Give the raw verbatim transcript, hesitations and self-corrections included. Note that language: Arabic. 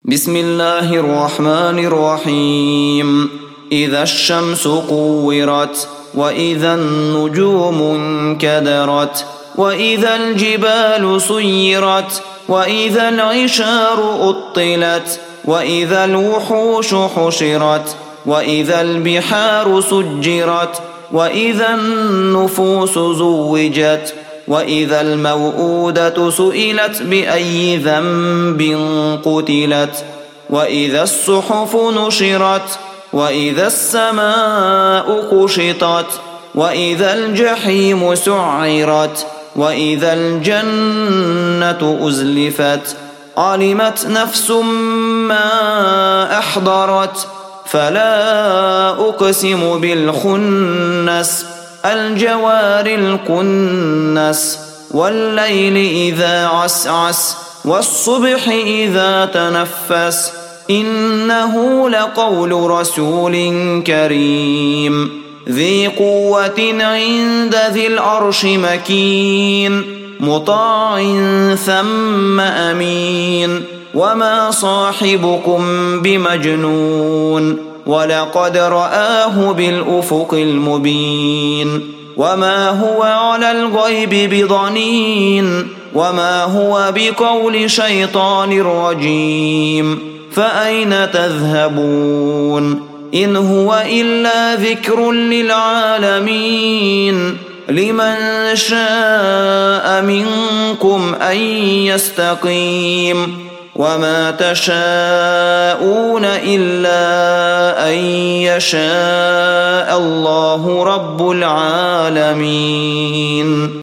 بسم الله الرحمن الرحيم إذا الشمس كورت وإذا النجوم انكدرت وإذا الجبال سيرت وإذا العشار أطلت وإذا الوحوش حشرت وإذا البحار سجرت وإذا النفوس زوجت وإذا الموءودة سئلت بأي ذنب قتلت وإذا الصحف نشرت وإذا السماء كشطت وإذا الجحيم سعرت وإذا الجنة أزلفت علمت نفس ما أحضرت فلا أقسم بالخنس الجوار الكنس والليل إذا عسعس والصبح إذا تنفس إنه لقول رسول كريم ذي قوة عند ذي العرش مكين مطاع ثم أمين وما صاحبكم بمجنون ولقد رآه بالأفق المبين وما هو على الغيب بضنين وما هو بقول شيطان رجيم فأين تذهبون إن هو إلا ذكر للعالمين لمن شاء منكم أن يستقيم وما تشاءون إلا أن يشاء الله رب العالمين.